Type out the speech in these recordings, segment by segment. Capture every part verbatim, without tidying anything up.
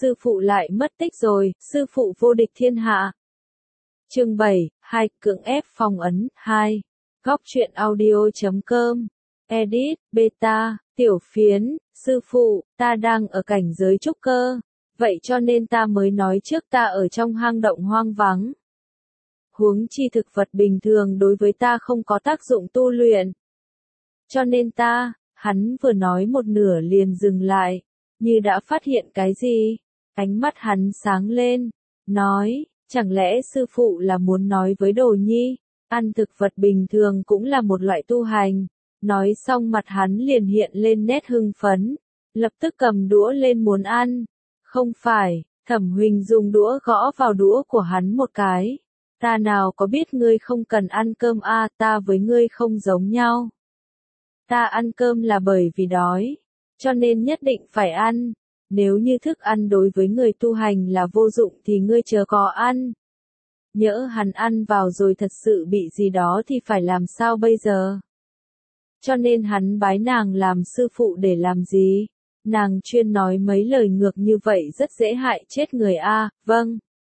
sư phụ lại mất tích rồi, sư phụ vô địch thiên hạ. Chương bảy, hai, cưỡng ép phong ấn, hai. Góc truyện audio chấm com. Edit, beta, tiểu phiến, sư phụ, ta đang ở cảnh giới trúc cơ, vậy cho nên ta mới nói trước ta ở trong hang động hoang vắng. Huống chi thực vật bình thường đối với ta không có tác dụng tu luyện. Cho nên ta, hắn vừa nói một nửa liền dừng lại, như đã phát hiện cái gì. Ánh mắt hắn sáng lên, nói, chẳng lẽ sư phụ là muốn nói với Đồ Nhi, ăn thực vật bình thường cũng là một loại tu hành. Nói xong mặt hắn liền hiện lên nét hưng phấn, lập tức cầm đũa lên muốn ăn. Không phải, Thẩm Huỳnh dùng đũa gõ vào đũa của hắn một cái. Ta nào có biết ngươi không cần ăn cơm a, à, ta với ngươi không giống nhau. Ta ăn cơm là bởi vì đói, cho nên nhất định phải ăn. Nếu như thức ăn đối với người tu hành là vô dụng thì ngươi chớ có ăn. Nhỡ hắn ăn vào rồi thật sự bị gì đó thì phải làm sao bây giờ? Cho nên hắn bái nàng làm sư phụ để làm gì? Nàng chuyên nói mấy lời ngược như vậy rất dễ hại chết người a. À, vâng.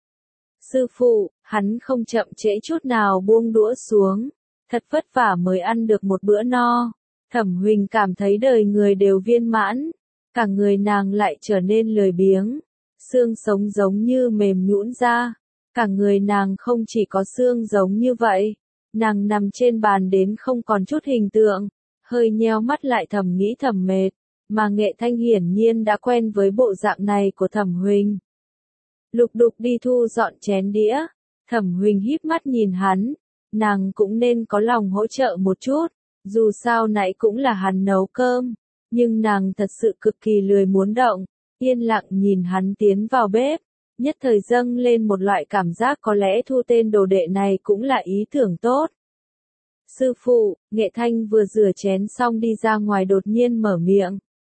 Sư phụ, hắn không chậm trễ chút nào buông đũa xuống. Thật vất vả mới ăn được một bữa no. Thẩm Huỳnh cảm thấy đời người đều viên mãn. Cả người nàng lại trở nên lười biếng. Xương sống giống như mềm nhũn ra. Cả người nàng không chỉ có xương giống như vậy. Nàng nằm trên bàn đến không còn chút hình tượng. Hơi nheo mắt lại thầm nghĩ thầm mệt. Mà Nghệ Thanh hiển nhiên đã quen với bộ dạng này của Thẩm Huỳnh. Lục đục đi thu dọn chén đĩa. Thẩm Huỳnh híp mắt nhìn hắn. Nàng cũng nên có lòng hỗ trợ một chút. Dù sao nãy cũng là hắn nấu cơm. Nhưng nàng thật sự cực kỳ lười muốn động. Yên lặng nhìn hắn tiến vào bếp. Nhất thời dâng lên một loại cảm giác có lẽ thu tên đồ đệ này cũng là ý tưởng tốt. Sư phụ, Nghệ Thanh vừa rửa chén xong đi ra ngoài đột nhiên mở miệng.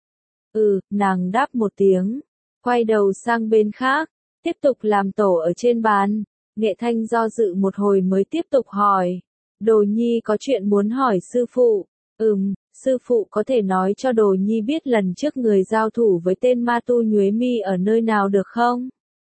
Ừ, nàng đáp một tiếng. Quay đầu sang bên khác. Tiếp tục làm tổ ở trên bàn. Nghệ Thanh do dự một hồi mới tiếp tục hỏi. Đồ Nhi có chuyện muốn hỏi sư phụ. Ừm, sư phụ có thể nói cho Đồ Nhi biết lần trước người giao thủ với tên ma tu Nhuế Mi ở nơi nào được không?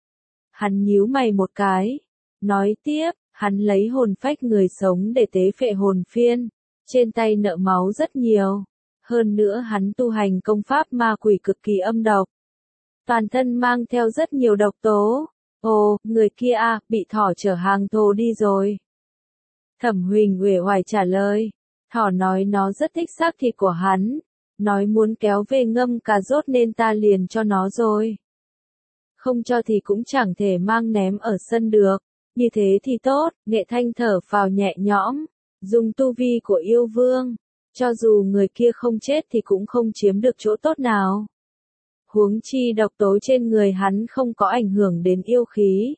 Hắn nhíu mày một cái. Nói tiếp, hắn lấy hồn phách người sống để tế phệ hồn phiên. Trên tay nợ máu rất nhiều. Hơn nữa hắn tu hành công pháp ma quỷ cực kỳ âm độc. Toàn thân mang theo rất nhiều độc tố. Ồ, người kia à, bị thỏ chở hàng thồ đi rồi. Thẩm Huỳnh uể oải trả lời. Thỏ nói nó rất thích xác thịt của hắn. Nói muốn kéo về ngâm cà rốt nên ta liền cho nó rồi. Không cho thì cũng chẳng thể mang ném ở sân được. Như thế thì tốt, Nghệ Thanh thở phào nhẹ nhõm. Dùng tu vi của yêu vương. Cho dù người kia không chết thì cũng không chiếm được chỗ tốt nào. Huống chi độc tố trên người hắn không có ảnh hưởng đến yêu khí.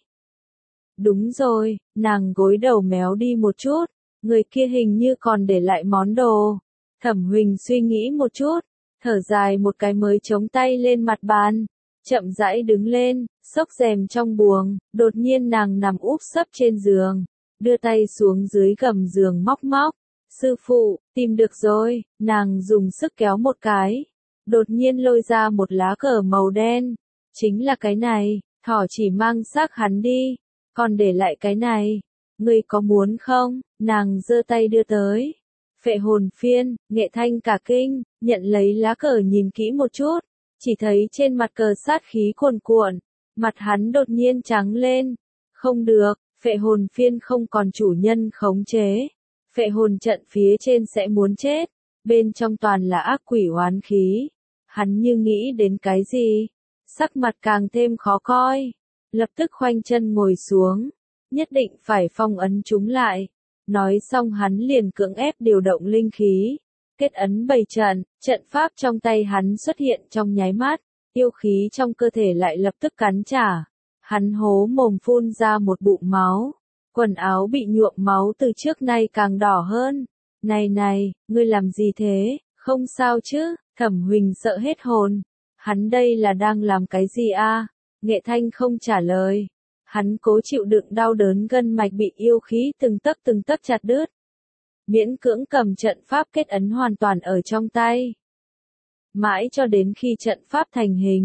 Đúng rồi, nàng gối đầu méo đi một chút. Người kia hình như còn để lại món đồ. Thẩm Huỳnh suy nghĩ một chút. Thở dài một cái mới chống tay lên mặt bàn. Chậm rãi đứng lên, xốc rèm trong buồng. Đột nhiên nàng nằm úp sấp trên giường. Đưa tay xuống dưới gầm giường móc móc. Sư phụ, tìm được rồi. Nàng dùng sức kéo một cái. Đột nhiên lôi ra một lá cờ màu đen. Chính là cái này. Thỏ chỉ mang xác hắn đi. Còn để lại cái này. Ngươi có muốn không? Nàng giơ tay đưa tới. Phệ hồn phiên, Nghệ Thanh cả kinh, nhận lấy lá cờ nhìn kỹ một chút. Chỉ thấy trên mặt cờ sát khí cuồn cuộn. Mặt hắn đột nhiên trắng lên. Không được, phệ hồn phiên không còn chủ nhân khống chế. Phệ hồn trận phía trên sẽ muốn chết. Bên trong toàn là ác quỷ oán khí. Hắn như nghĩ đến cái gì? Sắc mặt càng thêm khó coi. Lập tức khoanh chân ngồi xuống. Nhất định phải phong ấn chúng lại. Nói xong hắn liền cưỡng ép điều động linh khí. Kết ấn bày trận, trận pháp trong tay hắn xuất hiện trong nháy mắt. Yêu khí trong cơ thể lại lập tức cắn trả. Hắn hố mồm phun ra một bụng máu. Quần áo bị nhuộm máu từ trước nay càng đỏ hơn. Này này, ngươi làm gì thế? Không sao chứ? Thẩm Huỳnh sợ hết hồn. Hắn đây là đang làm cái gì a? À? Nghệ Thanh không trả lời. Hắn cố chịu đựng đau đớn gân mạch bị yêu khí từng tấc từng tấc chặt đứt. Miễn cưỡng cầm trận pháp kết ấn hoàn toàn ở trong tay. Mãi cho đến khi trận pháp thành hình,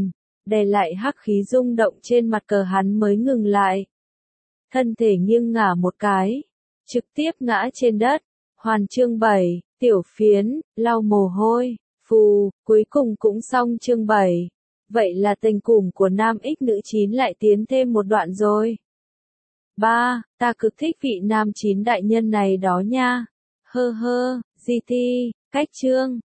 đè lại hắc khí rung động trên mặt cờ hắn mới ngừng lại. Thân thể nghiêng ngả một cái, trực tiếp ngã trên đất. Hoàn chương bảy, tiểu phiến, lau mồ hôi, phù, cuối cùng cũng xong chương bảy. Vậy là tình cùng của nam ích nữ chín lại tiến thêm một đoạn rồi. Ba, ta cực thích vị nam chín đại nhân này đó nha. Hơ hơ, gi ti, cách chương.